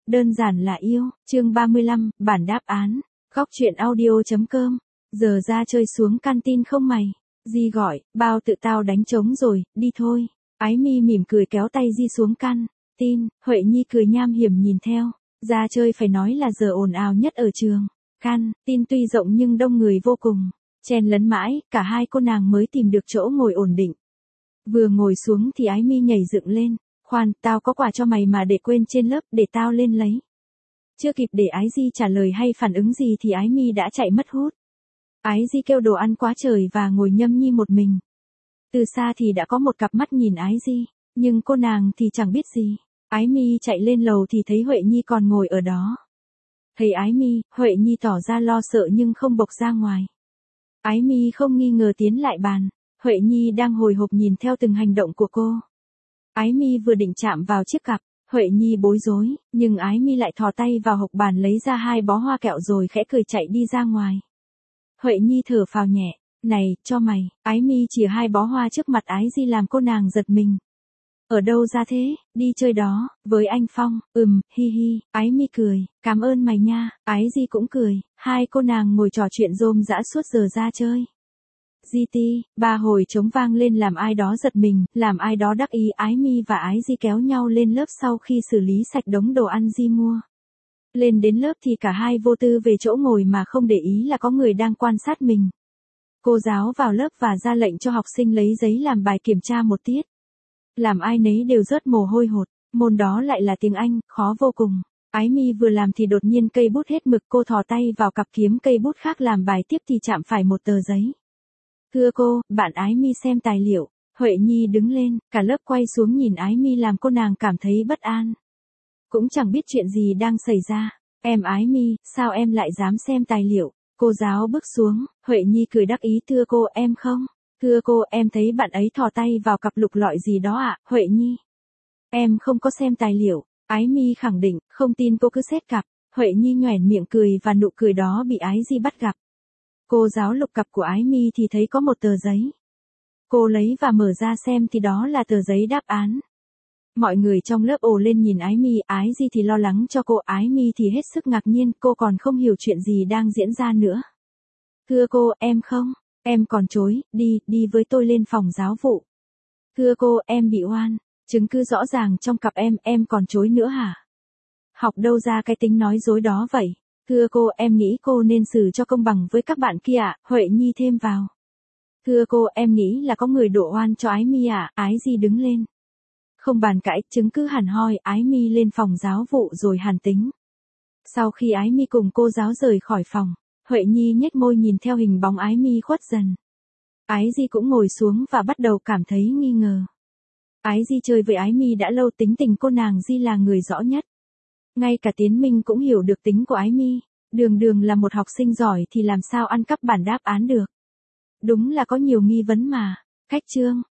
Đơn giản là yêu, chương 35, bản đáp án. Góc truyện audio.com. Giờ ra chơi xuống canteen không mày? Di gọi, bao tự tao đánh trống rồi, đi thôi. Ái Mi mỉm cười kéo tay Di xuống canteen. Huệ Nhi cười nham hiểm nhìn theo. Ra chơi phải nói là giờ ồn ào nhất ở trường. Canteen tuy rộng nhưng đông người vô cùng. Chen lấn mãi, cả hai cô nàng mới tìm được chỗ ngồi ổn định. Vừa ngồi xuống thì Ái Mi nhảy dựng lên. Khoan, tao có quà cho mày mà để quên trên lớp, để tao lên lấy. Chưa kịp để Ái Di trả lời hay phản ứng gì thì Ái Mi đã chạy mất hút. Ái Di kêu đồ ăn quá trời và ngồi nhâm nhi một mình. Từ xa thì đã có một cặp mắt nhìn Ái Di, nhưng cô nàng thì chẳng biết gì. Ái Mi chạy lên lầu thì thấy Huệ Nhi còn ngồi ở đó. Thấy Ái Mi, Huệ Nhi tỏ ra lo sợ nhưng không bộc ra ngoài. Ái Mi không nghi ngờ tiến lại bàn. Huệ Nhi đang hồi hộp nhìn theo từng hành động của cô. Ái Mi vừa định chạm vào chiếc cặp, Huệ Nhi bối rối, nhưng Ái Mi lại thò tay vào hộc bàn lấy ra 2 bó hoa kẹo rồi khẽ cười chạy đi ra ngoài. Huệ Nhi thở phào nhẹ, này, cho mày. Ái Mi chìa 2 bó hoa trước mặt Ái Di làm cô nàng giật mình. Ở đâu ra thế? Đi chơi đó, với anh Phong. Hi hi. Ái Mi cười, cảm ơn mày nha. Ái Di cũng cười, hai cô nàng ngồi trò chuyện rôm rã suốt giờ ra chơi. GT, 3 hồi trống vang lên làm ai đó giật mình, làm ai đó đắc ý. Ái Mi và Ái Di kéo nhau lên lớp sau khi xử lý sạch đống đồ ăn Di mua. Lên đến lớp thì cả hai vô tư về chỗ ngồi mà không để ý là có người đang quan sát mình. Cô giáo vào lớp và ra lệnh cho học sinh lấy giấy làm bài kiểm tra một tiết. Làm ai nấy đều rớt mồ hôi hột, môn đó lại là tiếng Anh, khó vô cùng. Ái Mi vừa làm thì đột nhiên cây bút hết mực, cô thò tay vào cặp kiếm cây bút khác làm bài tiếp thì chạm phải một tờ giấy. Thưa cô, bạn Ái Mi xem tài liệu. Huệ Nhi đứng lên, cả lớp quay xuống nhìn Ái Mi làm cô nàng cảm thấy bất an. Cũng chẳng biết chuyện gì đang xảy ra. Em Ái Mi, sao em lại dám xem tài liệu? Cô giáo bước xuống, Huệ Nhi cười đắc ý, thưa cô, em không. Thưa cô, em thấy bạn ấy thò tay vào cặp lục lọi gì đó ạ. Huệ Nhi, em không có xem tài liệu. Ái Mi khẳng định, không tin cô cứ xét cặp. Huệ Nhi nhoẻn miệng cười và nụ cười đó bị Ái Di bắt gặp. Cô giáo lục cặp của Ái Mi thì thấy có một tờ giấy. Cô lấy và mở ra xem thì đó là tờ giấy đáp án. Mọi người trong lớp ồ lên nhìn Ái Mi, Ái Di thì lo lắng cho cô, Ái Mi thì hết sức ngạc nhiên, cô còn không hiểu chuyện gì đang diễn ra nữa. Thưa cô, em không, em còn chối, đi với tôi lên phòng giáo vụ. Thưa cô, em bị oan, chứng cứ rõ ràng trong cặp em còn chối nữa hả? Học đâu ra cái tính nói dối đó vậy? Thưa cô, em nghĩ cô nên xử cho công bằng với các bạn kia ạ. Huệ Nhi thêm vào. Thưa cô, em nghĩ là có người đổ oan cho Ái Mi ạ. Ái Di đứng lên. Không bàn cãi, chứng cứ hẳn hoi, Ái Mi lên phòng giáo vụ rồi hàn tính. Sau khi Ái Mi cùng cô giáo rời khỏi phòng, Huệ Nhi nhếch môi nhìn theo hình bóng Ái Mi khuất dần. Ái Di cũng ngồi xuống và bắt đầu cảm thấy nghi ngờ. Ái Di chơi với Ái Mi đã lâu, tính tình cô nàng Di là người rõ nhất. Ngay cả Tiến Minh cũng hiểu được tính của Ái Mi, đường là một học sinh giỏi thì làm sao ăn cắp bản đáp án được. Đúng là có nhiều nghi vấn mà. Cách chương